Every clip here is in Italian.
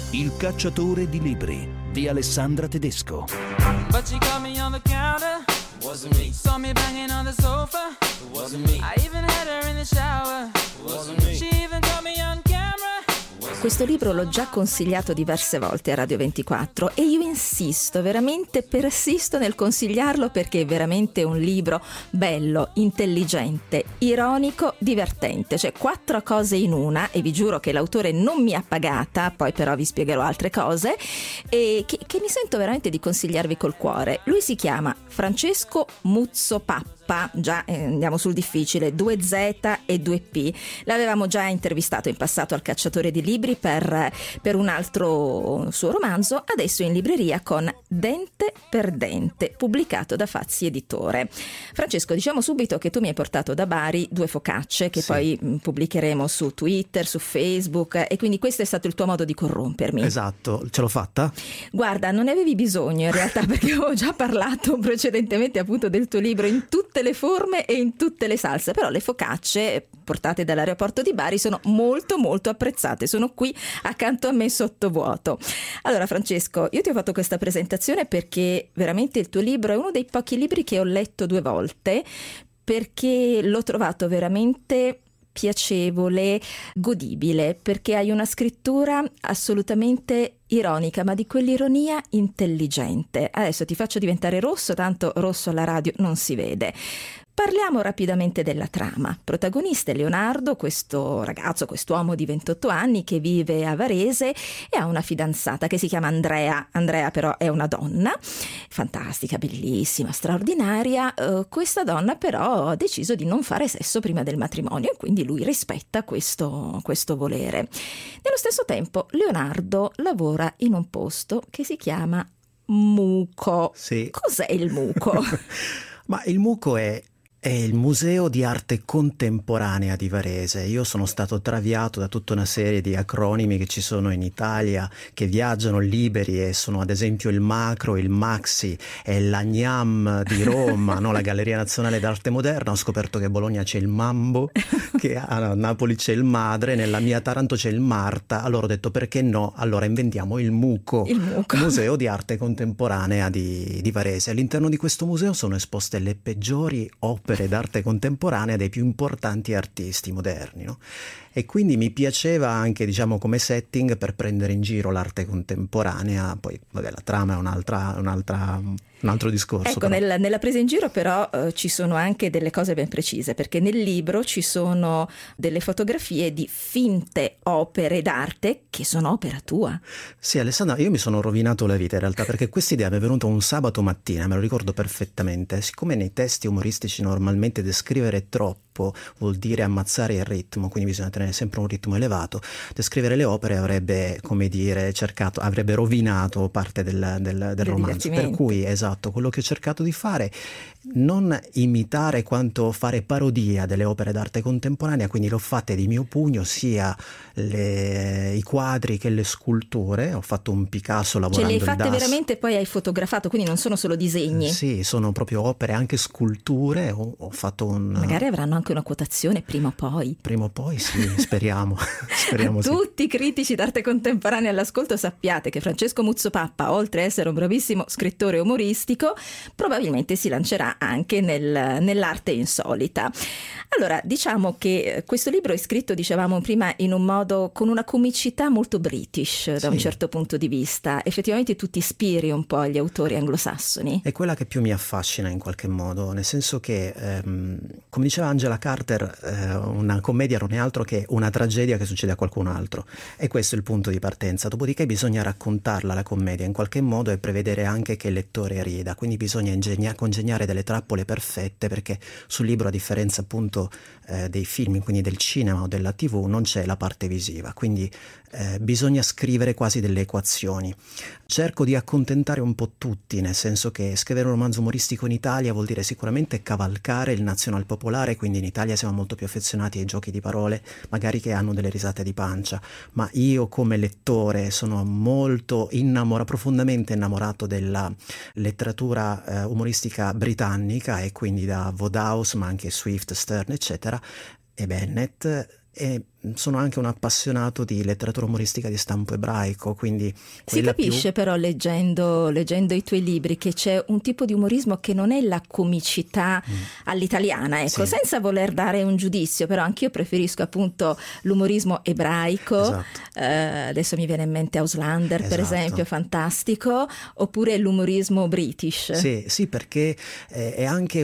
Il cacciatore di libri di Alessandra Tedesco. But she caught me on the counter. It wasn't me. Saw me banging on the sofa. It wasn't me. I even had her in the shower. It wasn't me. She even caught me on camera. Questo libro l'ho già consigliato diverse volte a Radio 24 e io insisto, veramente persisto nel consigliarlo perché è veramente un libro bello, intelligente, ironico, divertente, cioè 4 cose in una, e vi giuro che l'autore non mi ha pagata, poi però vi spiegherò altre cose, e che mi sento veramente di consigliarvi col cuore. Lui si chiama Francesco Muzzo Pappa. Già andiamo sul difficile, 2 Z e 2 P. L'avevamo già intervistato in passato al Cacciatore di Libri per un altro suo romanzo, adesso in libreria con Dente per Dente, pubblicato da Fazzi Editore. Francesco, diciamo subito che tu mi hai portato da Bari 2 focacce che poi pubblicheremo su Twitter, su Facebook, e quindi questo è stato il tuo modo di corrompermi. Esatto, ce l'ho fatta? Guarda, non ne avevi bisogno in realtà, perché avevo già parlato precedentemente appunto del tuo libro in tutte le forme e in tutte le salse, però le focacce portate dall'aeroporto di Bari sono molto molto apprezzate, sono qui accanto a me sottovuoto. Allora Francesco, io ti ho fatto questa presentazione perché veramente il tuo libro è uno dei pochi libri che ho letto 2 volte, perché l'ho trovato veramente piacevole, godibile, perché hai una scrittura assolutamente ironica, ma di quell'ironia intelligente. Adesso ti faccio diventare rosso, tanto rosso alla radio non si vede. Parliamo rapidamente della trama. Protagonista è Leonardo, questo ragazzo, quest'uomo di 28 anni che vive a Varese e ha una fidanzata che si chiama Andrea. Andrea però è una donna, fantastica, bellissima, straordinaria. Questa donna però ha deciso di non fare sesso prima del matrimonio e quindi lui rispetta questo volere. Nello stesso tempo Leonardo lavora in un posto che si chiama Muco. Sì. Cos'è il Muco? Ma il Muco è il Museo di Arte Contemporanea di Varese. Io sono stato traviato da tutta una serie di acronimi che ci sono in Italia, che viaggiano liberi, e sono ad esempio il Macro, il Maxi e la GNAM di Roma, no? La Galleria Nazionale d'Arte Moderna. Ho scoperto che a Bologna c'è il Mambo, che a Napoli c'è il Madre, nella mia Taranto c'è il Marta. Allora ho detto perché no? Allora inventiamo il Muco, Museo di Arte Contemporanea di Varese. All'interno di questo museo sono esposte le peggiori opere d'arte contemporanea dei più importanti artisti moderni, no? E quindi mi piaceva anche, diciamo, come setting per prendere in giro l'arte contemporanea. Poi vabbè, la trama è un altro discorso. Ecco, nella presa in giro però ci sono anche delle cose ben precise, perché nel libro ci sono delle fotografie di finte opere d'arte che sono opera tua. Sì, Alessandra, io mi sono rovinato la vita in realtà, perché questa idea mi è venuta un sabato mattina, me lo ricordo perfettamente. Siccome nei testi umoristici normalmente descrivere troppo vuol dire ammazzare il ritmo, quindi bisogna tenere sempre un ritmo elevato, descrivere le opere avrebbe, come dire, avrebbe rovinato parte del romanzo. Per cui, esatto, quello che ho cercato di fare, non imitare quanto fare parodia delle opere d'arte contemporanea, quindi l'ho fatte di mio pugno, sia i quadri che le sculture. Ho fatto un Picasso lavorando il le hai fatte DAS. veramente, poi hai fotografato, quindi non sono solo disegni. Sì, sono proprio opere, anche sculture. Ho fatto magari avranno anche una quotazione prima o poi. Prima o poi, sì, speriamo. Speriamo. Tutti i critici d'arte contemporanea all'ascolto, sappiate che Francesco Muzzo Pappa, oltre a essere un bravissimo scrittore umoristico, probabilmente si lancerà anche nell'arte insolita. Allora, diciamo che questo libro è scritto, dicevamo prima, in un modo con una comicità molto british da un certo punto di vista. Effettivamente tu ti ispiri un po' agli autori anglosassoni. È quella che più mi affascina in qualche modo, nel senso che, come diceva Angela Carter, una commedia non è altro che una tragedia che succede a qualcun altro, e questo è il punto di partenza. Dopodiché bisogna raccontarla la commedia in qualche modo e prevedere anche che il lettore rida, quindi bisogna congegnare delle trappole perfette, perché sul libro, a differenza appunto dei film, quindi del cinema o della TV, non c'è la parte visiva, quindi bisogna scrivere quasi delle equazioni. Cerco di accontentare un po' tutti, nel senso che scrivere un romanzo umoristico in Italia vuol dire sicuramente cavalcare il nazionalpopolare, quindi in Italia siamo molto più affezionati ai giochi di parole, magari che hanno delle risate di pancia, ma io come lettore sono molto profondamente innamorato della letteratura umoristica britannica, e quindi da Wodehouse, ma anche Swift, Stern, eccetera, e Bennett, e sono anche un appassionato di letteratura umoristica di stampo ebraico, quindi si capisce però leggendo i tuoi libri che c'è un tipo di umorismo che non è la comicità all'italiana, ecco, Sì. senza voler dare un giudizio, però anch'io preferisco appunto l'umorismo ebraico. Esatto. Adesso mi viene in mente Auslander, per Esatto. esempio, fantastico, oppure l'umorismo british. Sì, perché è anche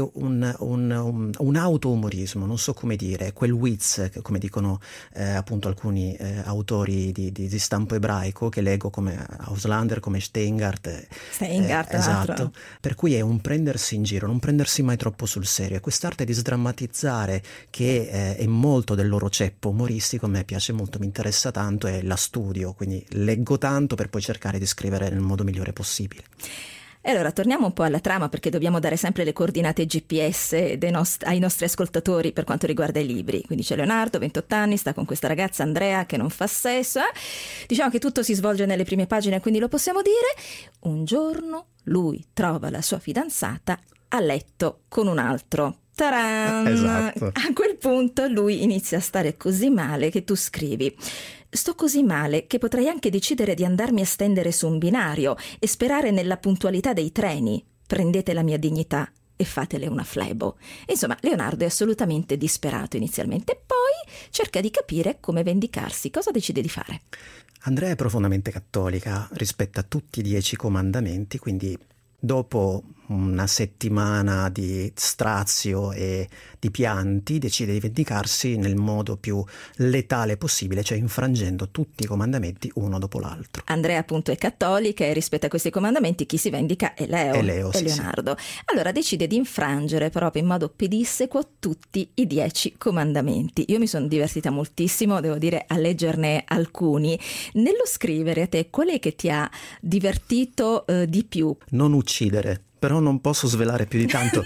un auto-umorismo, non so come dire, quel witz, come dicono appunto alcuni autori di stampo ebraico che leggo, come Auslander, come Steingart, esatto, per cui è un prendersi in giro, non prendersi mai troppo sul serio. E quest'arte di sdrammatizzare che è molto del loro ceppo umoristico, a me piace molto, mi interessa tanto e la studio, quindi leggo tanto per poi cercare di scrivere nel modo migliore possibile. E allora torniamo un po' alla trama, perché dobbiamo dare sempre le coordinate GPS ai nostri ascoltatori per quanto riguarda i libri. Quindi c'è Leonardo, 28 anni, sta con questa ragazza Andrea che non fa sesso. Diciamo che tutto si svolge nelle prime pagine, quindi lo possiamo dire. Un giorno lui trova la sua fidanzata a letto con un altro. Taran! Esatto. A quel punto lui inizia a stare così male che tu scrivi: sto così male che potrei anche decidere di andarmi a stendere su un binario e sperare nella puntualità dei treni. Prendete la mia dignità e fatele una flebo. Insomma, Leonardo è assolutamente disperato inizialmente, poi cerca di capire come vendicarsi. Cosa decide di fare? Andrea è profondamente cattolica, rispetta tutti i 10 comandamenti, quindi dopo una settimana di strazio e di pianti decide di vendicarsi nel modo più letale possibile, cioè infrangendo tutti i comandamenti uno dopo l'altro. Andrea appunto è cattolica e rispetta questi comandamenti, chi si vendica è Leo, sì, Leonardo. Sì. Allora decide di infrangere proprio in modo pedissequo tutti i 10 comandamenti. Io mi sono divertita moltissimo, devo dire, a leggerne alcuni. Nello scrivere, a te qual è che ti ha divertito di più? Non uccidere. Però non posso svelare più di tanto.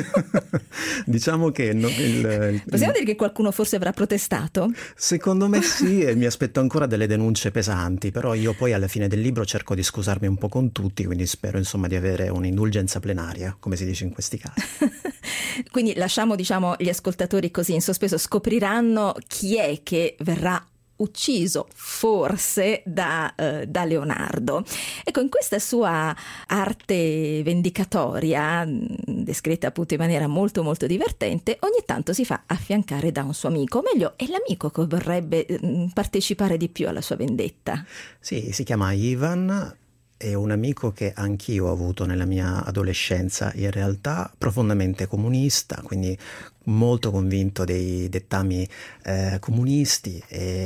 Diciamo che possiamo dire che qualcuno forse avrà protestato? Secondo me sì, e mi aspetto ancora delle denunce pesanti, però io poi alla fine del libro cerco di scusarmi un po' con tutti, quindi spero insomma di avere un'indulgenza plenaria, come si dice in questi casi. Quindi lasciamo, diciamo, gli ascoltatori così in sospeso, scopriranno chi è che verrà ucciso forse da Leonardo. Ecco, in questa sua arte vendicatoria, descritta appunto in maniera molto molto divertente, ogni tanto si fa affiancare da un suo amico, o meglio è l'amico che vorrebbe partecipare di più alla sua vendetta. Sì, si chiama Ivan. È un amico che anch'io ho avuto nella mia adolescenza, in realtà profondamente comunista, quindi molto convinto dei dettami comunisti.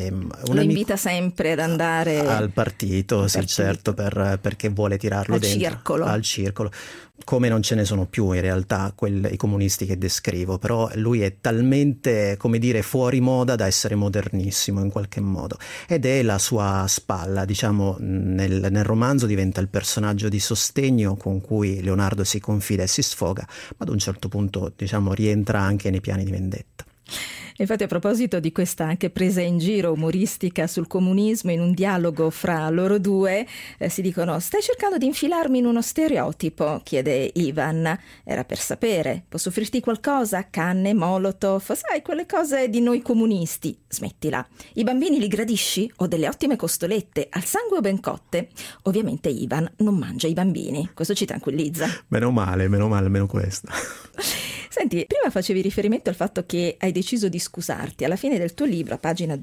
Lo invita sempre ad andare al partito, sì, certo, perché vuole tirarlo dentro al circolo. Come non ce ne sono più in realtà i comunisti che descrivo, però lui è talmente, come dire, fuori moda da essere modernissimo in qualche modo, ed è la sua spalla, diciamo, nel romanzo diventa il personaggio di sostegno con cui Leonardo si confida e si sfoga, ma ad un certo punto, diciamo, rientra anche nei piani di vendetta. Infatti, a proposito di questa anche presa in giro umoristica sul comunismo, in un dialogo fra loro due si dicono: stai cercando di infilarmi in uno stereotipo? Chiede Ivan. Era per sapere, posso offrirti qualcosa? Canne, molotov, sai, quelle cose di noi comunisti. Smettila. I bambini li gradisci? Ho delle ottime costolette, al sangue o ben cotte? Ovviamente Ivan non mangia i bambini, questo ci tranquillizza. Meno male, almeno questo. Senti, prima facevi riferimento al fatto che hai deciso di scusarti. Alla fine del tuo libro, a pagina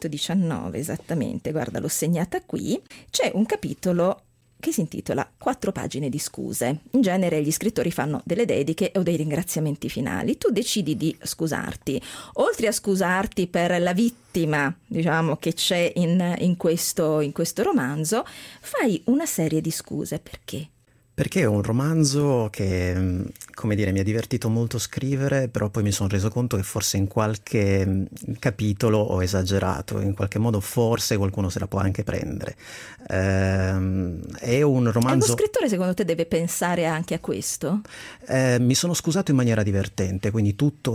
219 esattamente, guarda, l'ho segnata qui, c'è un capitolo che si intitola 4 pagine di scuse. In genere gli scrittori fanno delle dediche o dei ringraziamenti finali. Tu decidi di scusarti. Oltre a scusarti per la vittima, diciamo, che c'è in questo romanzo, fai una serie di scuse. Perché? Perché è un romanzo che, come dire, mi ha divertito molto scrivere, però poi mi sono reso conto che forse in qualche capitolo ho esagerato, in qualche modo forse qualcuno se la può anche prendere. È un romanzo... Lo scrittore secondo te deve pensare anche a questo? Mi sono scusato in maniera divertente, quindi tutto è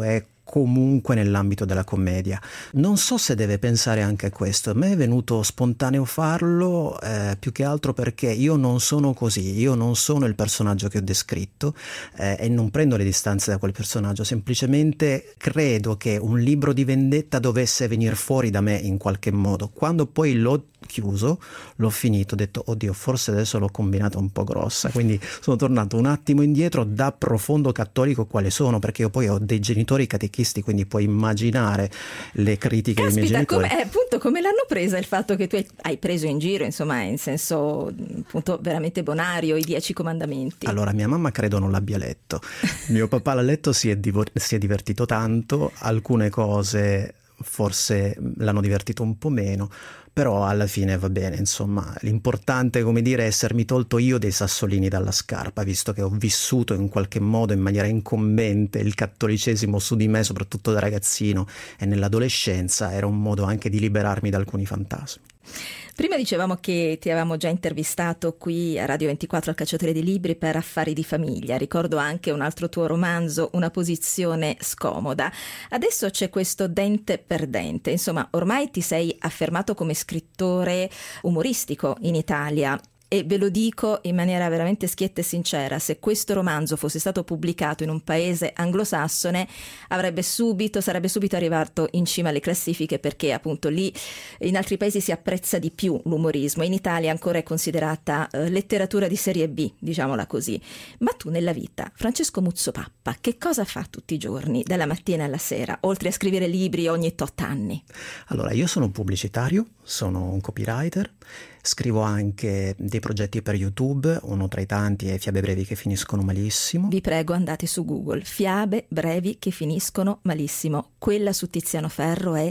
comunque nell'ambito della commedia. Non so se deve pensare anche a questo. A me è venuto spontaneo farlo più che altro perché io non sono così, io non sono il personaggio che ho descritto e non prendo le distanze da quel personaggio, semplicemente credo che un libro di vendetta dovesse venire fuori da me in qualche modo. Quando poi l'ho chiuso, l'ho finito, ho detto oddio, forse adesso l'ho combinata un po' grossa, quindi sono tornato un attimo indietro. Da profondo cattolico quale sono, perché io poi ho dei genitori catechisti, quindi puoi immaginare le critiche dei miei genitori. Appunto, come l'hanno presa il fatto che tu hai preso in giro, insomma, in senso appunto veramente bonario, i 10 comandamenti? Allora, mia mamma credo non l'abbia letto, mio papà l'ha letto, si è divertito tanto, alcune cose forse l'hanno divertito un po' meno, però alla fine va bene, insomma, l'importante, come dire, è essermi tolto io dei sassolini dalla scarpa, visto che ho vissuto in qualche modo in maniera incombente il cattolicesimo su di me, soprattutto da ragazzino e nell'adolescenza. Era un modo anche di liberarmi da alcuni fantasmi. Prima dicevamo che ti avevamo già intervistato qui a Radio 24 al Cacciatore di Libri per Affari di Famiglia. Ricordo anche un altro tuo romanzo, Una posizione scomoda. Adesso c'è questo Dente per Dente. Insomma, ormai ti sei affermato come scrittore umoristico in Italia. E ve lo dico in maniera veramente schietta e sincera, se questo romanzo fosse stato pubblicato in un paese anglosassone sarebbe subito arrivato in cima alle classifiche, perché appunto lì in altri paesi si apprezza di più l'umorismo, in Italia ancora è considerata letteratura di serie B, diciamola così. Ma tu nella vita, Francesco Muzzopappa, che cosa fa tutti i giorni, dalla mattina alla sera, oltre a scrivere libri ogni tot anni? Allora, io sono un pubblicitario, sono un copywriter, scrivo anche dei progetti per YouTube, uno tra i tanti è Fiabe brevi che finiscono malissimo. Vi prego, andate su Google, Fiabe brevi che finiscono malissimo. Quella su Tiziano Ferro è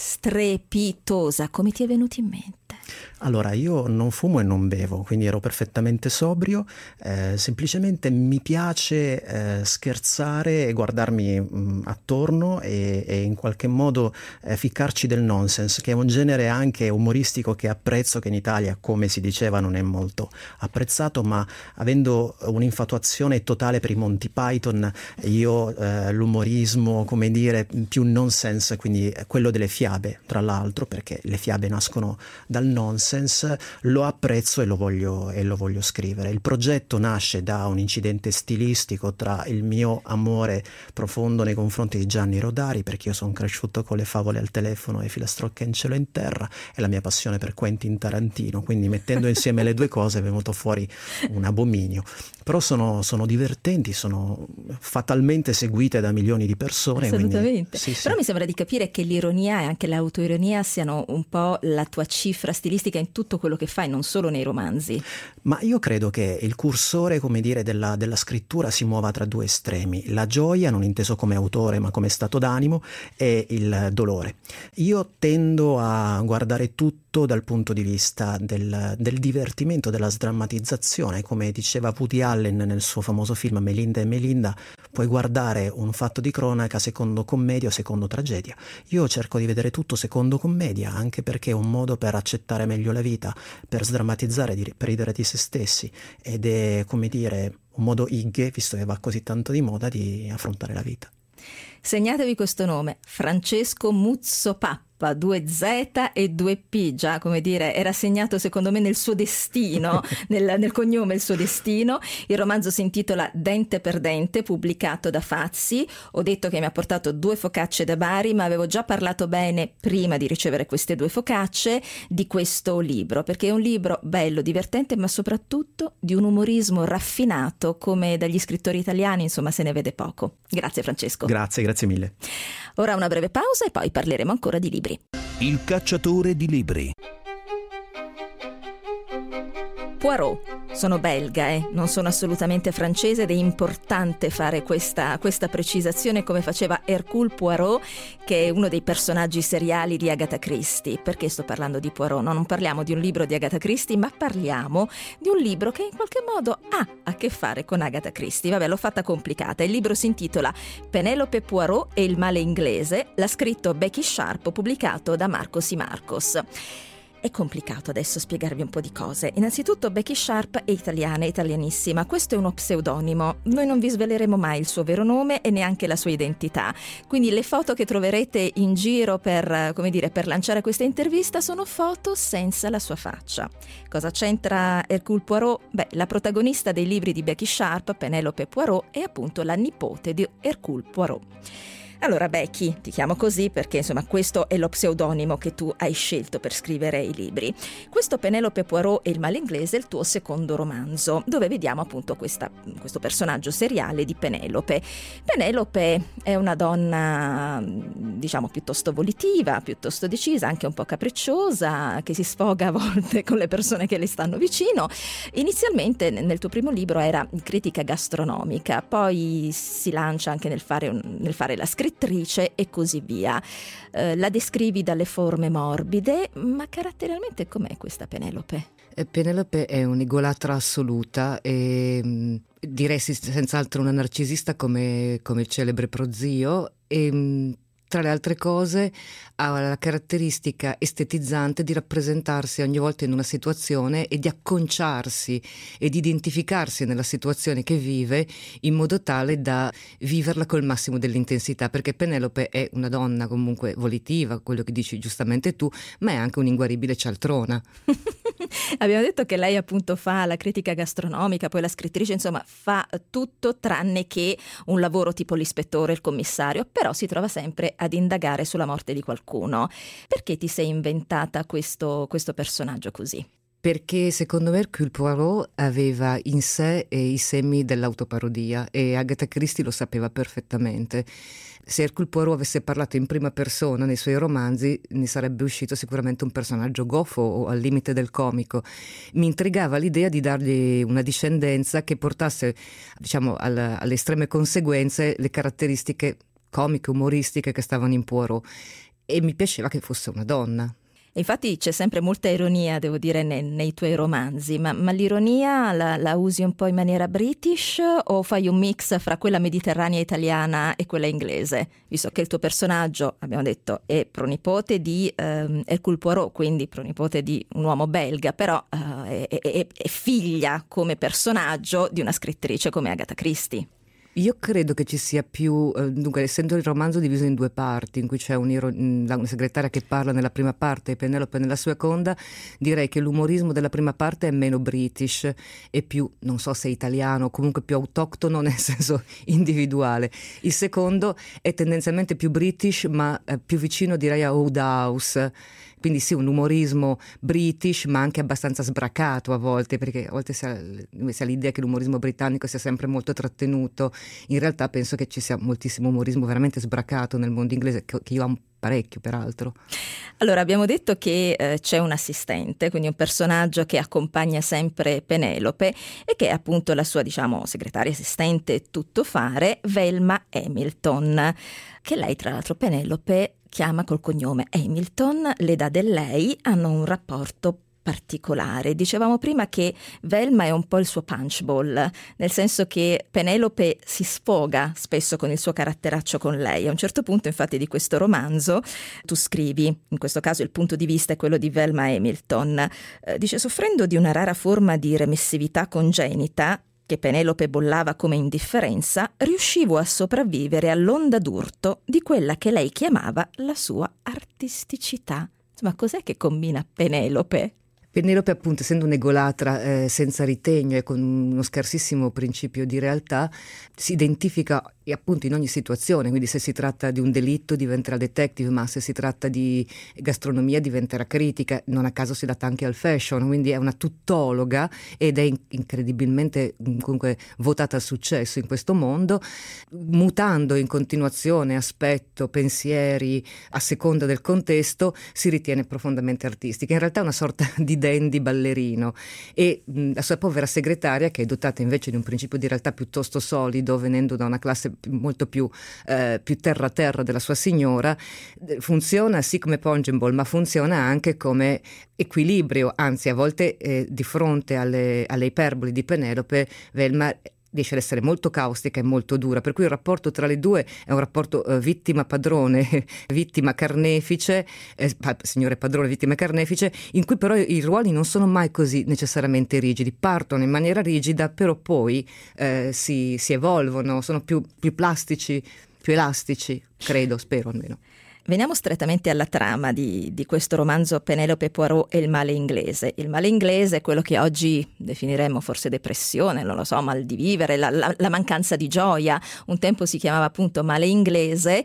strepitosa. Come ti è venuto in mente? Allora, io non fumo e non bevo, quindi ero perfettamente sobrio, semplicemente mi piace scherzare e guardarmi attorno e in qualche modo ficcarci del nonsense, che è un genere anche umoristico che apprezzo, che in Italia, come si diceva, non è molto apprezzato, ma avendo un'infatuazione totale per i Monty Python, io l'umorismo, come dire, più nonsense, quindi quello delle fiabe, tra l'altro, perché le fiabe nascono dal nonsense, lo apprezzo e lo voglio scrivere. Il progetto nasce da un incidente stilistico tra il mio amore profondo nei confronti di Gianni Rodari, perché io sono cresciuto con le favole al telefono e Filastrocche in cielo e in terra, e la mia passione per Quentin Tarantino, quindi mettendo insieme le due cose è venuto fuori un abominio. Però sono divertenti, sono fatalmente seguite da milioni di persone. Assolutamente. Quindi, sì. Però mi sembra di capire che l'ironia e anche l'autoironia siano un po' la tua cifra stilistica in tutto quello che fai, non solo nei romanzi. Ma io credo che il cursore, come dire, della scrittura si muova tra due estremi: la gioia, non inteso come autore ma come stato d'animo, e il dolore. Io tendo a guardare tutto dal punto di vista del divertimento, della sdrammatizzazione. Come diceva Woody Allen nel suo famoso film Melinda e Melinda, puoi guardare un fatto di cronaca secondo commedia o secondo tragedia. Io cerco di vedere tutto secondo commedia, anche perché è un modo per accettare meglio la vita, per sdrammatizzare, per ridere di se stessi, ed è, come dire, un modo Igge, visto che va così tanto di moda, di affrontare la vita. Segnatevi questo nome, Francesco Muzzopappa, 2 Z e 2 P, già, come dire, era segnato secondo me nel suo destino, nel cognome il suo destino. Il romanzo si intitola Dente per Dente, pubblicato da Fazzi. Ho detto che mi ha portato 2 focacce da Bari, ma avevo già parlato bene, prima di ricevere queste 2 focacce, di questo libro, perché è un libro bello, divertente, ma soprattutto di un umorismo raffinato, come dagli scrittori italiani, insomma, se ne vede poco. Grazie Francesco. Grazie mille. Ora una breve pausa e poi parleremo ancora di libri. Il Cacciatore di Libri. Poirot. Sono belga, non sono assolutamente francese, ed è importante fare questa precisazione, come faceva Hercule Poirot, che è uno dei personaggi seriali di Agatha Christie. Perché sto parlando di Poirot? No, non parliamo di un libro di Agatha Christie, ma parliamo di un libro che in qualche modo ha a che fare con Agatha Christie. Vabbè, l'ho fatta complicata. Il libro si intitola Penelope Poirot e il male inglese, l'ha scritto Becky Sharp, pubblicato da Marcos y Marcos. È complicato adesso spiegarvi un po' di cose. Innanzitutto Becky Sharp è italiana, italianissima. Questo è uno pseudonimo. Noi non vi sveleremo mai il suo vero nome e neanche la sua identità. Quindi le foto che troverete in giro per lanciare questa intervista sono foto senza la sua faccia. Cosa c'entra Hercule Poirot? Beh, la protagonista dei libri di Becky Sharp, Penelope Poirot, è appunto la nipote di Hercule Poirot. Allora Becky, ti chiamo così perché insomma questo è lo pseudonimo che tu hai scelto per scrivere i libri. Questo Penelope Poirot e il male inglese è il tuo secondo romanzo, dove vediamo appunto questo personaggio seriale di Penelope. Penelope è una donna, diciamo, piuttosto volitiva, piuttosto decisa, anche un po' capricciosa, che si sfoga a volte con le persone che le stanno vicino. Inizialmente nel tuo primo libro era critica gastronomica, poi si lancia anche nel fare la scrittrice e così via. La descrivi dalle forme morbide, ma caratterialmente com'è questa Penelope? Penelope è un'egolatra assoluta e direi senz'altro una narcisista come il celebre prozio e tra le altre cose ha la caratteristica estetizzante di rappresentarsi ogni volta in una situazione e di acconciarsi ed identificarsi nella situazione che vive in modo tale da viverla col massimo dell'intensità, perché Penelope è una donna comunque volitiva, quello che dici giustamente tu, ma è anche un'inguaribile cialtrona. Abbiamo detto che lei appunto fa la critica gastronomica, poi la scrittrice, insomma fa tutto tranne che un lavoro tipo l'ispettore, il commissario, però si trova sempre ad indagare sulla morte di qualcuno. Perché ti sei inventata questo personaggio così? Perché secondo me Hercule Poirot aveva in sé i semi dell'autoparodia e Agatha Christie lo sapeva perfettamente. Se Hercule Poirot avesse parlato in prima persona nei suoi romanzi ne sarebbe uscito sicuramente un personaggio goffo o al limite del comico. Mi intrigava l'idea di dargli una discendenza che portasse, diciamo, alle estreme conseguenze le caratteristiche comiche, umoristiche che stavano in Poirot, e mi piaceva che fosse una donna. Infatti c'è sempre molta ironia, devo dire, nei tuoi romanzi, ma l'ironia la usi un po' in maniera british o fai un mix fra quella mediterranea italiana e quella inglese? Visto che il tuo personaggio, abbiamo detto, è pronipote di Hercule Poirot, quindi pronipote di un uomo belga, però è figlia come personaggio di una scrittrice come Agatha Christie. Io credo che ci sia più, dunque, essendo il romanzo diviso in due parti, in cui c'è una segretaria che parla nella prima parte e Penelope nella seconda, direi che l'umorismo della prima parte è meno british e più, non so se italiano, comunque più autoctono nel senso individuale. Il secondo è tendenzialmente più british, ma più vicino direi a Wodehouse. Quindi sì, un umorismo british, ma anche abbastanza sbracato a volte, perché a volte si ha l'idea che l'umorismo britannico sia sempre molto trattenuto. In realtà penso che ci sia moltissimo umorismo veramente sbracato nel mondo inglese, che io amo parecchio peraltro. Allora, abbiamo detto che c'è un assistente, quindi un personaggio che accompagna sempre Penelope e che è appunto la sua, diciamo, segretaria assistente tuttofare, Velma Hamilton, che lei tra l'altro Penelope chiama col cognome Hamilton, le dà del lei, hanno un rapporto particolare. Dicevamo prima che Velma è un po' il suo punchball, nel senso che Penelope si sfoga spesso con il suo caratteraccio con lei. A un certo punto, infatti, di questo romanzo tu scrivi, in questo caso il punto di vista è quello di Velma Hamilton, dice: soffrendo di una rara forma di remissività congenita, che Penelope bollava come indifferenza, riuscivo a sopravvivere all'onda d'urto di quella che lei chiamava la sua artisticità. Ma cos'è che combina Penelope? Penelope, appunto, essendo un'egolatra senza ritegno e con uno scarsissimo principio di realtà, si identifica appunto in ogni situazione, quindi se si tratta di un delitto diventerà detective, ma se si tratta di gastronomia diventerà critica, non a caso si adatta anche al fashion, quindi è una tuttologa ed è incredibilmente comunque votata al successo in questo mondo, mutando in continuazione aspetto, pensieri a seconda del contesto, si ritiene profondamente artistica. In realtà è una sorta di dandy ballerino e la sua povera segretaria, che è dotata invece di un principio di realtà piuttosto solido, venendo da una classe molto più terra a terra della sua signora, funziona sì come punching ball, ma funziona anche come equilibrio, anzi a volte di fronte alle iperboli di Penelope, Velma riesce ad essere molto caustica e molto dura, per cui il rapporto tra le due è un rapporto vittima-padrone, vittima-carnefice, signore padrone, vittima-carnefice, in cui però i ruoli non sono mai così necessariamente rigidi, partono in maniera rigida, però poi si evolvono, sono più plastici, più elastici, credo, spero almeno. Veniamo strettamente alla trama di questo romanzo Penelope Poirot e il male inglese. Il male inglese è quello che oggi definiremmo forse depressione, non lo so, mal di vivere, la mancanza di gioia. Un tempo si chiamava appunto male inglese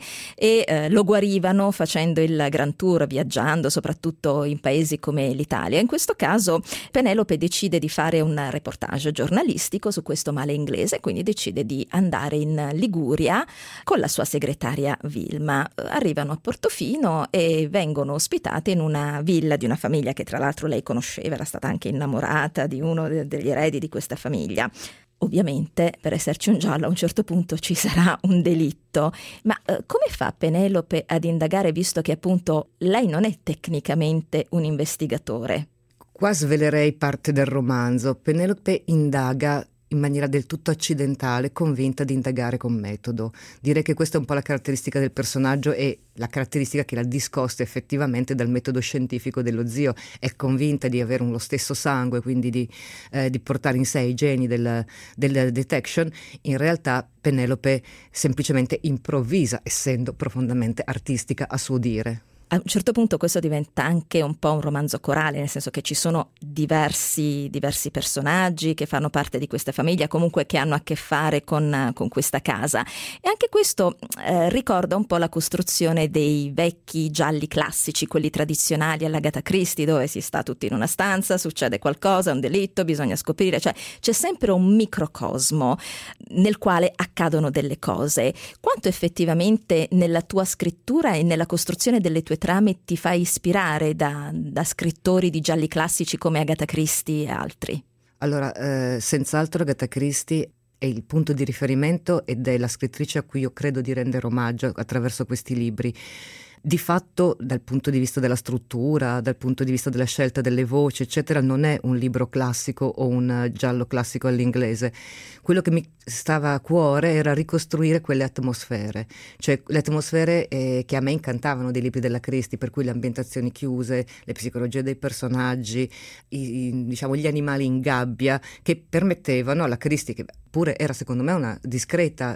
e lo guarivano facendo il grand tour, viaggiando soprattutto in paesi come l'Italia. In questo caso Penelope decide di fare un reportage giornalistico su questo male inglese, quindi decide di andare in Liguria con la sua segretaria Vilma. Arrivano a Portofino e vengono ospitate in una villa di una famiglia che tra l'altro lei conosceva, era stata anche innamorata di uno degli eredi di questa famiglia. Ovviamente, per esserci un giallo, a un certo punto ci sarà un delitto. Ma come fa Penelope ad indagare, visto che appunto lei non è tecnicamente un investigatore? Qua svelerei parte del romanzo. Penelope indaga in maniera del tutto accidentale, convinta di indagare con metodo. Direi che questa è un po' la caratteristica del personaggio e la caratteristica che la discosta effettivamente dal metodo scientifico dello zio. È convinta di avere lo stesso sangue, quindi di portare in sé i geni del detection. In realtà Penelope semplicemente improvvisa, essendo profondamente artistica a suo dire. A un certo punto questo diventa anche un po' un romanzo corale, nel senso che ci sono diversi personaggi che fanno parte di questa famiglia, comunque che hanno a che fare con questa casa. E anche questo ricorda un po' la costruzione dei vecchi gialli classici, quelli tradizionali all'Agatha Christie, dove si sta tutti in una stanza, succede qualcosa, un delitto, bisogna scoprire, cioè c'è sempre un microcosmo nel quale accadono delle cose. Quanto effettivamente nella tua scrittura e nella costruzione delle tue trame ti fai ispirare da scrittori di gialli classici come Agatha Christie e altri? Allora, senz'altro Agatha Christie è il punto di riferimento ed è la scrittrice a cui io credo di rendere omaggio attraverso questi libri. Di fatto, dal punto di vista della struttura, dal punto di vista della scelta delle voci, eccetera, non è un libro classico o un giallo classico all'inglese. Quello che mi stava a cuore era ricostruire quelle atmosfere, cioè le atmosfere che a me incantavano dei libri della Christie, per cui le ambientazioni chiuse, le psicologie dei personaggi, diciamo gli animali in gabbia, che permettevano alla Christie, che pure era secondo me una discreta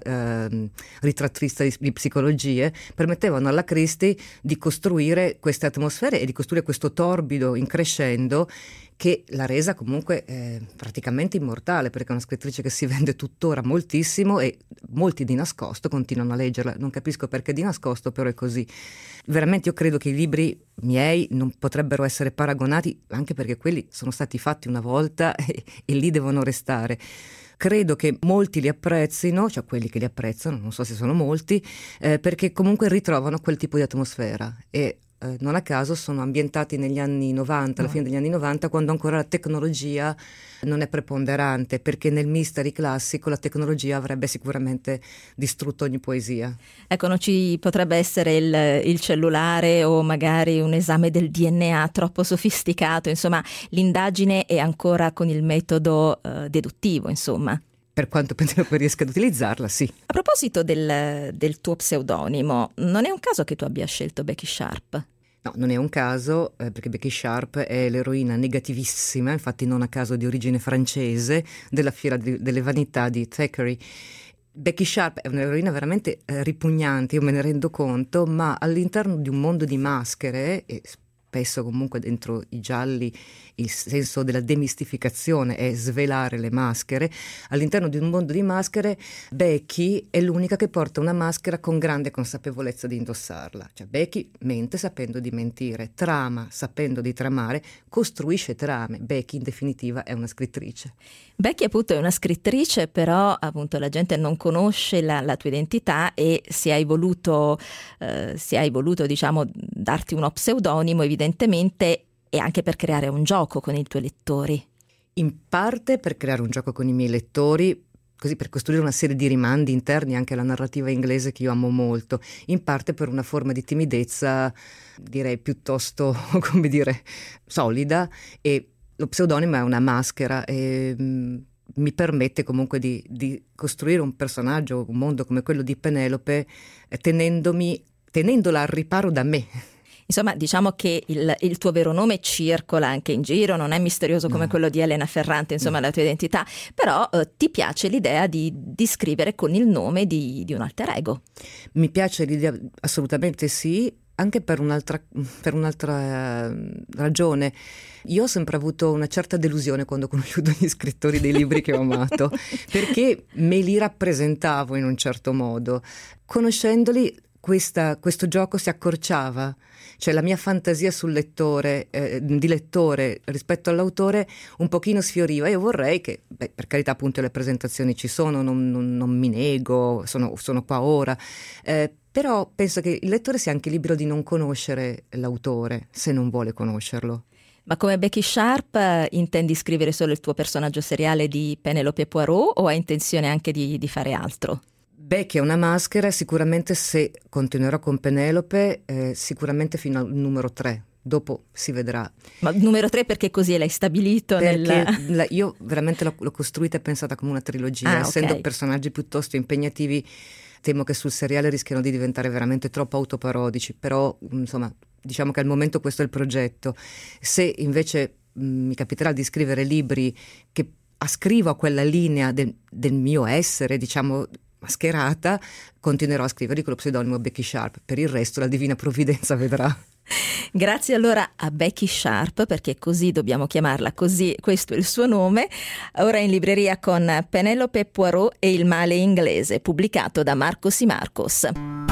ritrattrice di psicologie, permettevano alla Christie di costruire queste atmosfere e di costruire questo torbido in crescendo che l'ha resa comunque praticamente immortale, perché è una scrittrice che si vende tuttora moltissimo e molti di nascosto continuano a leggerla. Non capisco perché di nascosto, però è così. Veramente io credo che i libri miei non potrebbero essere paragonati, anche perché quelli sono stati fatti una volta e lì devono restare. Credo che molti li apprezzino, cioè quelli che li apprezzano, non so se sono molti, perché comunque ritrovano quel tipo di atmosfera e non a caso sono ambientati negli anni 90, alla fine degli anni 90, quando ancora la tecnologia non è preponderante, perché nel mystery classico la tecnologia avrebbe sicuramente distrutto ogni poesia. Ecco, non ci potrebbe essere il cellulare o magari un esame del DNA troppo sofisticato, insomma l'indagine è ancora con il metodo deduttivo, insomma. Per quanto Penelope riesca ad utilizzarla, sì. A proposito del tuo pseudonimo, non è un caso che tu abbia scelto Becky Sharp? No, non è un caso, perché Becky Sharp è l'eroina negativissima, infatti non a caso di origine francese, della Fiera delle Vanità di Thackeray. Becky Sharp è un'eroina veramente ripugnante, io me ne rendo conto, ma all'interno di un mondo di maschere, e spesso comunque dentro i gialli il senso della demistificazione è svelare le maschere, all'interno di un mondo di maschere Becky è l'unica che porta una maschera con grande consapevolezza di indossarla, cioè Becky mente sapendo di mentire, trama sapendo di tramare, costruisce trame. Becky in definitiva è una scrittrice. Becky appunto è una scrittrice, però appunto la gente non conosce la tua identità e se hai voluto diciamo darti uno pseudonimo evidentemente e anche per creare un gioco con i tuoi lettori. In parte per creare un gioco con i miei lettori, così per costruire una serie di rimandi interni anche alla narrativa inglese che io amo molto, in parte per una forma di timidezza direi piuttosto, come dire, solida, e lo pseudonimo è una maschera e mi permette comunque di costruire un personaggio, un mondo come quello di Penelope, tenendola al riparo da me. Insomma, diciamo che il tuo vero nome circola anche in giro, non è misterioso come quello di Elena Ferrante, insomma, la tua identità, però ti piace l'idea di scrivere con il nome di un alter ego? Mi piace l'idea, assolutamente sì, anche per un'altra ragione. Io ho sempre avuto una certa delusione quando ho conosciuto gli scrittori dei libri che ho amato, perché me li rappresentavo in un certo modo. Conoscendoli, questo gioco si accorciava, cioè la mia fantasia sul lettore, di lettore rispetto all'autore un pochino sfioriva. Io vorrei che, per carità, appunto le presentazioni ci sono, non mi nego, sono qua ora, però penso che il lettore sia anche libero di non conoscere l'autore se non vuole conoscerlo. Ma come Becky Sharp intendi scrivere solo il tuo personaggio seriale di Penelope Poirot o hai intenzione anche di fare altro? Becky è una maschera, sicuramente se continuerò con Penelope, sicuramente fino al numero 3. Dopo si vedrà. Ma numero 3 perché così l'hai stabilito? Perché io veramente l'ho costruita e pensata come una trilogia, essendo personaggi piuttosto impegnativi. Temo che sul seriale rischiano di diventare veramente troppo autoparodici, però insomma diciamo che al momento questo è il progetto. Se invece mi capiterà di scrivere libri che ascrivo a quella linea del mio essere, diciamo mascherata, continuerò a scrivere con lo pseudonimo Becky Sharp. Per il resto la divina provvidenza vedrà. Grazie allora a Becky Sharp, perché così dobbiamo chiamarla, così questo è il suo nome. Ora in libreria con Penelope Poirot e il male inglese, pubblicato da Marcos y Marcos.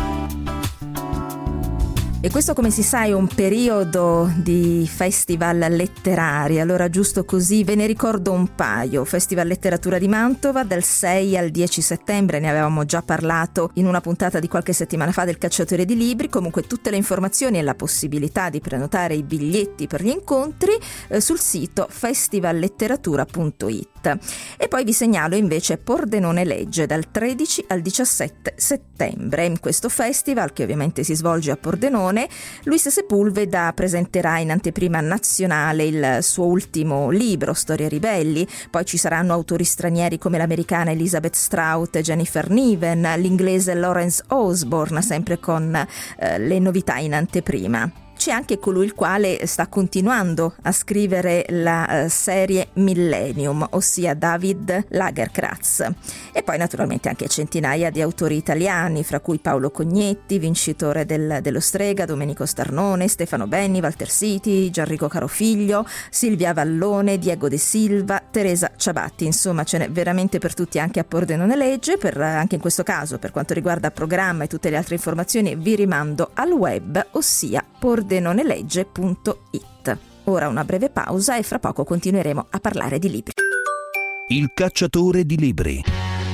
E questo, come si sa, è un periodo di festival letterari, allora giusto così ve ne ricordo un paio. Festival Letteratura di Mantova dal 6 al 10 settembre, ne avevamo già parlato in una puntata di qualche settimana fa del Cacciatore di Libri. Comunque tutte le informazioni e la possibilità di prenotare i biglietti per gli incontri sul sito festivalletteratura.it. E poi vi segnalo invece Pordenone Legge dal 13 al 17 settembre. In questo festival, che ovviamente si svolge a Pordenone, Luis Sepulveda presenterà in anteprima nazionale il suo ultimo libro, Storie ribelli. Poi ci saranno autori stranieri come l'americana Elizabeth Strout e Jennifer Niven, l'inglese Lawrence Osborne, sempre con le novità in anteprima. C'è anche colui il quale sta continuando a scrivere la serie Millennium, ossia David Lagerkratz. E poi naturalmente anche centinaia di autori italiani, fra cui Paolo Cognetti, vincitore dello Strega, Domenico Starnone, Stefano Benni, Walter Siti, Gianrico Carofiglio, Silvia Vallone, Diego De Silva, Teresa Ciabatti. Insomma, ce n'è veramente per tutti anche a Pordenone Legge. Anche in questo caso, per quanto riguarda programma e tutte le altre informazioni, vi rimando al web, ossia pordenonelegge.it. Ora una breve pausa e fra poco continueremo a parlare di libri. Il Cacciatore di Libri.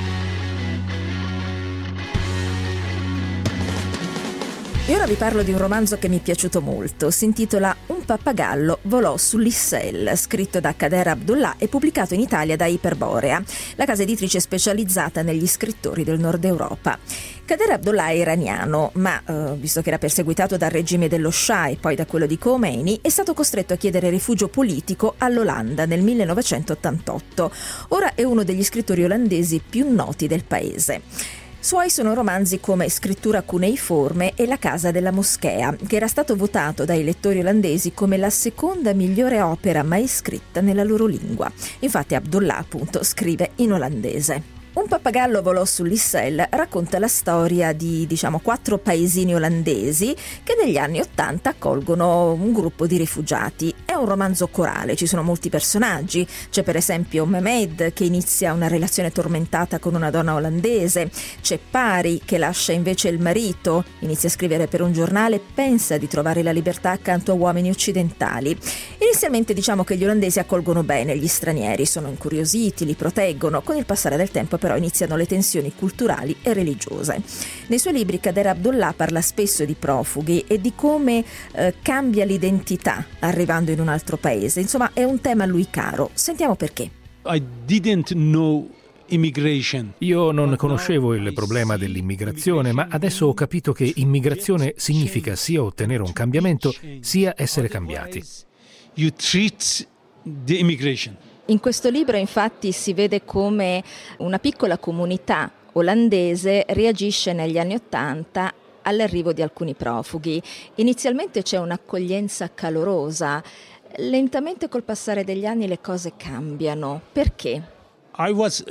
E ora vi parlo di un romanzo che mi è piaciuto molto. Si intitola Un pappagallo volò sull'Issel, scritto da Kader Abdullah e pubblicato in Italia da Iperborea, la casa editrice specializzata negli scrittori del Nord Europa. Kader Abdullah è iraniano, ma visto che era perseguitato dal regime dello Shah e poi da quello di Khomeini, è stato costretto a chiedere rifugio politico all'Olanda nel 1988. Ora è uno degli scrittori olandesi più noti del paese. Suoi sono romanzi come Scrittura cuneiforme e La casa della moschea, che era stato votato dai lettori olandesi come la seconda migliore opera mai scritta nella loro lingua. Infatti Abdullah, appunto, scrive in olandese. Un pappagallo volò sull'Issel racconta la storia di, 4 paesini olandesi che negli anni '80 accolgono un gruppo di rifugiati. È un romanzo corale, ci sono molti personaggi. C'è per esempio Mehmed, che inizia una relazione tormentata con una donna olandese. C'è Pari, che lascia invece il marito, inizia a scrivere per un giornale, pensa di trovare la libertà accanto a uomini occidentali. Inizialmente diciamo che gli olandesi accolgono bene gli stranieri, sono incuriositi, li proteggono. Con il passare del tempo però iniziano le tensioni culturali e religiose. Nei suoi libri Kader Abdullah parla spesso di profughi e di come cambia l'identità arrivando in un altro paese. Insomma, è un tema a lui caro. Sentiamo perché. I didn't know immigration. Io non conoscevo il problema dell'immigrazione, ma adesso ho capito che immigrazione significa sia ottenere un cambiamento, sia essere cambiati. You treat the immigration. In questo libro infatti si vede come una piccola comunità olandese reagisce negli anni '80 all'arrivo di alcuni profughi. Inizialmente c'è un'accoglienza calorosa, lentamente col passare degli anni le cose cambiano. Perché? I was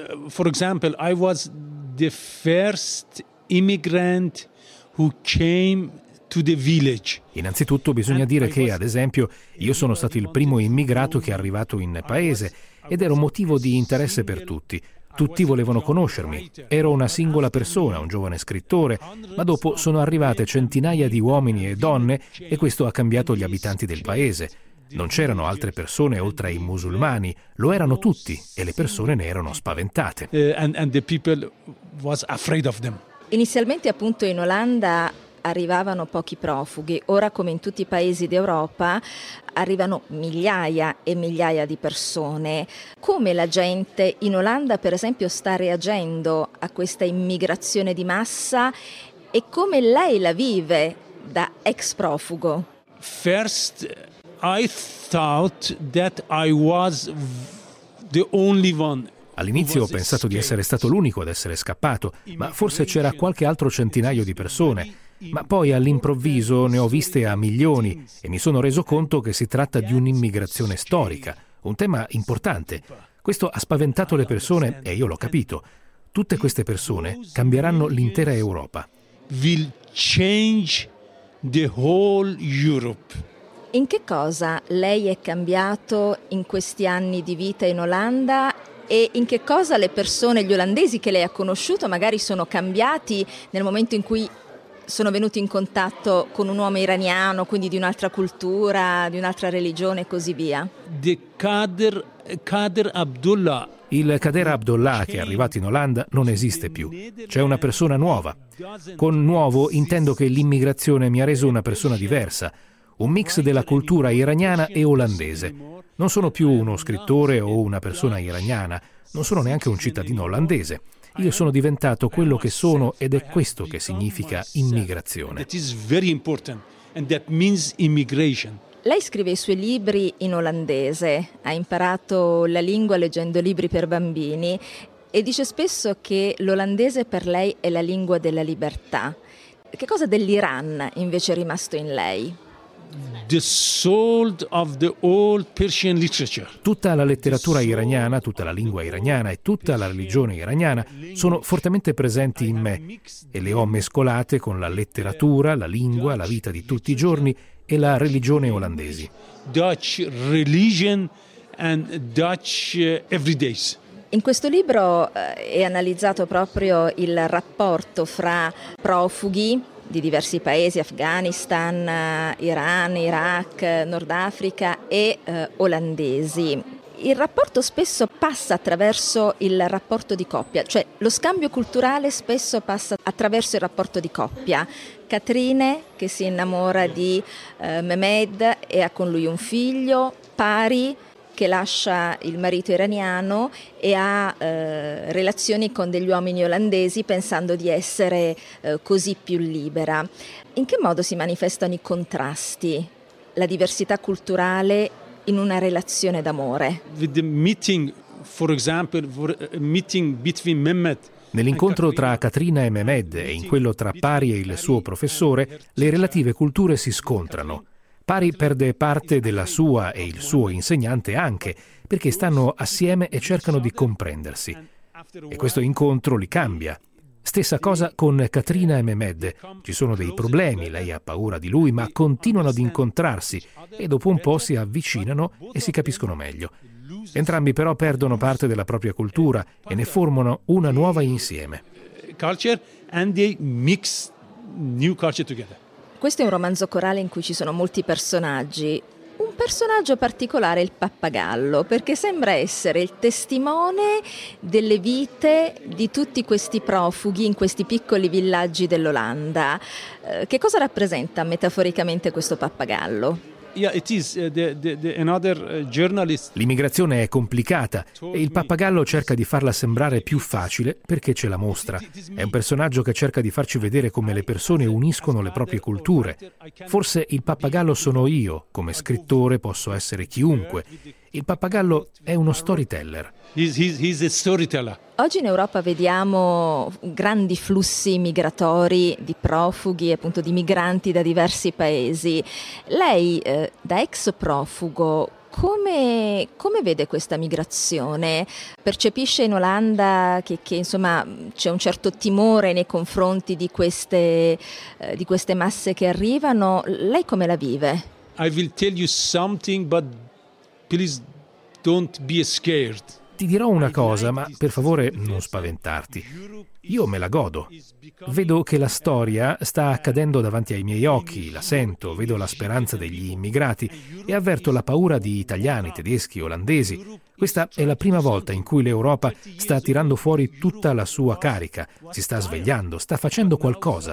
the first immigrant who came to the village. Innanzitutto bisogna dire che, ad esempio, io sono stato il primo immigrato che è arrivato in paese ed ero motivo di interesse per tutti. Tutti volevano conoscermi. Ero una singola persona, un giovane scrittore, ma dopo sono arrivate centinaia di uomini e donne e questo ha cambiato gli abitanti del paese. Non c'erano altre persone oltre ai musulmani, lo erano tutti e le persone ne erano spaventate. And the people was afraid of them. Inizialmente appunto in Olanda arrivavano pochi profughi, ora come in tutti i paesi d'Europa arrivano migliaia e migliaia di persone. Come la gente in Olanda per esempio sta reagendo a questa immigrazione di massa e come lei la vive da ex profugo? First I thought that I was the only one. All'inizio ho pensato di essere stato l'unico ad essere scappato, ma forse c'era qualche altro centinaio di persone. Ma poi all'improvviso ne ho viste a milioni e mi sono reso conto che si tratta di un'immigrazione storica, un tema importante. Questo ha spaventato le persone e io l'ho capito. Tutte queste persone cambieranno l'intera Europa. Will change the whole Europe. In che cosa lei è cambiato in questi anni di vita in Olanda e in che cosa le persone, gli olandesi che lei ha conosciuto magari sono cambiati nel momento in cui sono venuti in contatto con un uomo iraniano, quindi di un'altra cultura, di un'altra religione e così via? The Kader Abdullah. Il Kader Abdullah che è arrivato in Olanda non esiste più. C'è una persona nuova. Con nuovo intendo che l'immigrazione mi ha reso una persona diversa, un mix della cultura iraniana e olandese. Non sono più uno scrittore o una persona iraniana, non sono neanche un cittadino olandese. Io sono diventato quello che sono ed è questo che significa immigrazione. That is very important and that means immigration. Lei scrive i suoi libri in olandese, ha imparato la lingua leggendo libri per bambini e dice spesso che l'olandese per lei è la lingua della libertà. Che cosa dell'Iran invece è rimasto in lei? The soul of the old Persian literature. Tutta la letteratura iraniana, tutta la lingua iraniana e tutta la religione iraniana sono fortemente presenti in me e le ho mescolate con la letteratura, la lingua, la vita di tutti i giorni e la religione olandesi. Dutch religion and Dutch everydays. In questo libro è analizzato proprio il rapporto fra profughi di diversi paesi, Afghanistan, Iran, Iraq, Nord Africa e olandesi. Il rapporto spesso passa attraverso il rapporto di coppia, cioè lo scambio culturale spesso passa attraverso il rapporto di coppia. Katrine che si innamora di Mehmed e ha con lui un figlio, Pari che lascia il marito iraniano e ha relazioni con degli uomini olandesi pensando di essere così più libera. In che modo si manifestano i contrasti, la diversità culturale in una relazione d'amore? With the meeting, for example, meeting between Mehmet. Nell'incontro tra Katrina e Mehmed e in quello tra Pari e il suo professore, le relative culture si scontrano. Pari perde parte della sua e il suo insegnante anche, perché stanno assieme e cercano di comprendersi. E questo incontro li cambia. Stessa cosa con Katrina e Mehmed. Ci sono dei problemi, lei ha paura di lui, ma continuano ad incontrarsi e dopo un po' si avvicinano e si capiscono meglio. Entrambi però perdono parte della propria cultura e ne formano una nuova insieme. Culture and they mix new culture together. Questo è un romanzo corale in cui ci sono molti personaggi. Un personaggio particolare è il pappagallo, perché sembra essere il testimone delle vite di tutti questi profughi in questi piccoli villaggi dell'Olanda. Che cosa rappresenta metaforicamente questo pappagallo? Yeah, it is another journalist. L'immigrazione è complicata e il pappagallo cerca di farla sembrare più facile perché ce la mostra. È un personaggio che cerca di farci vedere come le persone uniscono le proprie culture. Forse il pappagallo sono io, come scrittore posso essere chiunque Il pappagallo è uno storyteller. He's a storyteller. Oggi in Europa vediamo grandi flussi migratori di profughi, appunto di migranti da diversi paesi. Lei, da ex profugo, come vede questa migrazione? Percepisce in Olanda che insomma c'è un certo timore nei confronti di queste masse che arrivano? Lei come la vive? I will tell you something, but please don't be scared. Ti dirò una cosa, ma per favore non spaventarti. Io me la godo. Vedo che la storia sta accadendo davanti ai miei occhi, la sento, vedo la speranza degli immigrati e avverto la paura di italiani, tedeschi, olandesi. Questa è la prima volta in cui l'Europa sta tirando fuori tutta la sua carica, si sta svegliando, sta facendo qualcosa.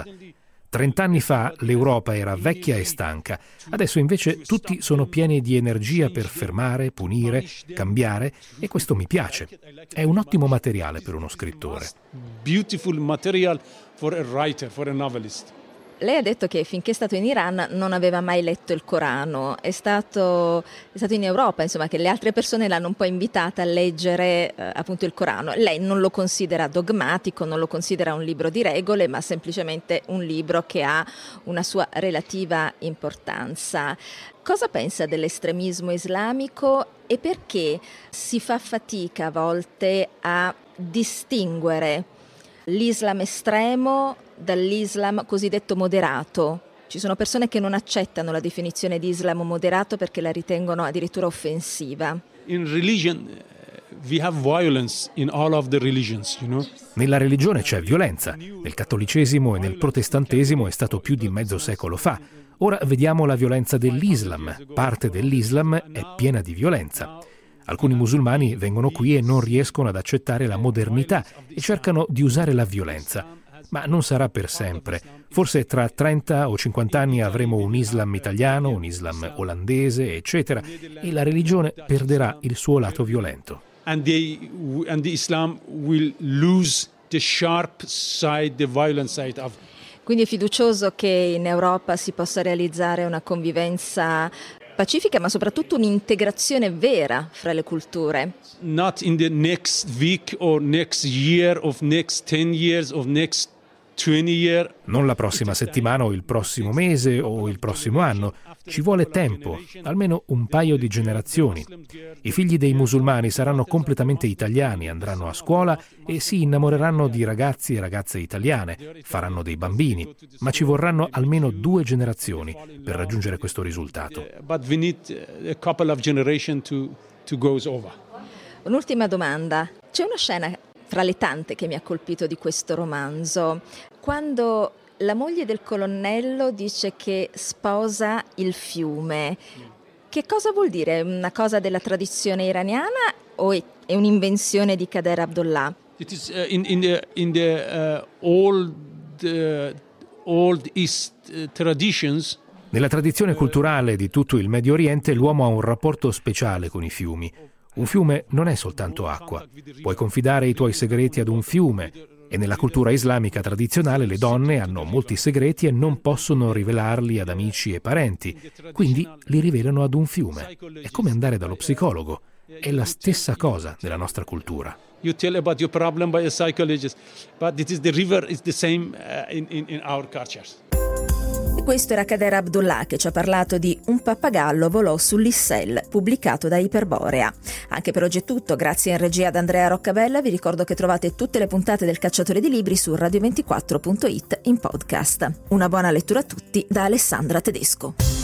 30 anni fa l'Europa era vecchia e stanca, adesso invece tutti sono pieni di energia per fermare, punire, cambiare, e questo mi piace. È un ottimo materiale per uno scrittore. Beautiful material for a writer, for a novelist. Lei ha detto che finché è stato in Iran non aveva mai letto il Corano, è stato in Europa, insomma, che le altre persone l'hanno un po' invitata a leggere appunto il Corano. Lei non lo considera dogmatico, non lo considera un libro di regole, ma semplicemente un libro che ha una sua relativa importanza. Cosa pensa dell'estremismo islamico e perché si fa fatica a volte a distinguere l'Islam estremo dall'Islam cosiddetto moderato? Ci sono persone che non accettano la definizione di Islam moderato perché la ritengono addirittura offensiva. In religion we have violence in all of the religions, you know? Nella religione c'è violenza. Nel cattolicesimo e nel protestantesimo è stato più di mezzo secolo fa. Ora vediamo la violenza dell'Islam. Parte dell'Islam è piena di violenza. Alcuni musulmani vengono qui e non riescono ad accettare la modernità e cercano di usare la violenza. Ma non sarà per sempre. Forse tra 30 o 50 anni avremo un Islam italiano, un Islam olandese, eccetera, e la religione perderà il suo lato violento. And the Islam will lose the sharp side, the violent side of. Quindi è fiducioso che in Europa si possa realizzare una convivenza pacifica, ma soprattutto un'integrazione vera fra le culture. Not in the next week or next year or next 10 years or next 20 years. Non la prossima settimana o il prossimo mese o il prossimo anno. Ci vuole tempo, almeno un paio di generazioni. I figli dei musulmani saranno completamente italiani, andranno a scuola e si innamoreranno di ragazzi e ragazze italiane, faranno dei bambini, ma ci vorranno almeno 2 generazioni per raggiungere questo risultato. But we need a couple of generations to go over. Un'ultima domanda. C'è una scena fra le tante che mi ha colpito di questo romanzo, quando la moglie del colonnello dice che sposa il fiume. Che cosa vuol dire? È una cosa della tradizione iraniana o è un'invenzione di Kader Abdullah? It is in the old East traditions. Nella tradizione culturale di tutto il Medio Oriente l'uomo ha un rapporto speciale con i fiumi. Un fiume non è soltanto acqua. Puoi confidare i tuoi segreti ad un fiume. E nella cultura islamica tradizionale le donne hanno molti segreti e non possono rivelarli ad amici e parenti, quindi li rivelano ad un fiume. È come andare dallo psicologo. È la stessa cosa nella nostra cultura. You tell about your problem by a psychologist, but the river is the same in our cultures. Questo era Kader Abdullah che ci ha parlato di Un pappagallo volò sull'Issel, pubblicato da Iperborea. Anche per oggi è tutto, grazie in regia ad Andrea Roccabella. Vi ricordo che trovate tutte le puntate del Cacciatore di Libri su radio24.it in podcast. Una buona lettura a tutti da Alessandra Tedesco.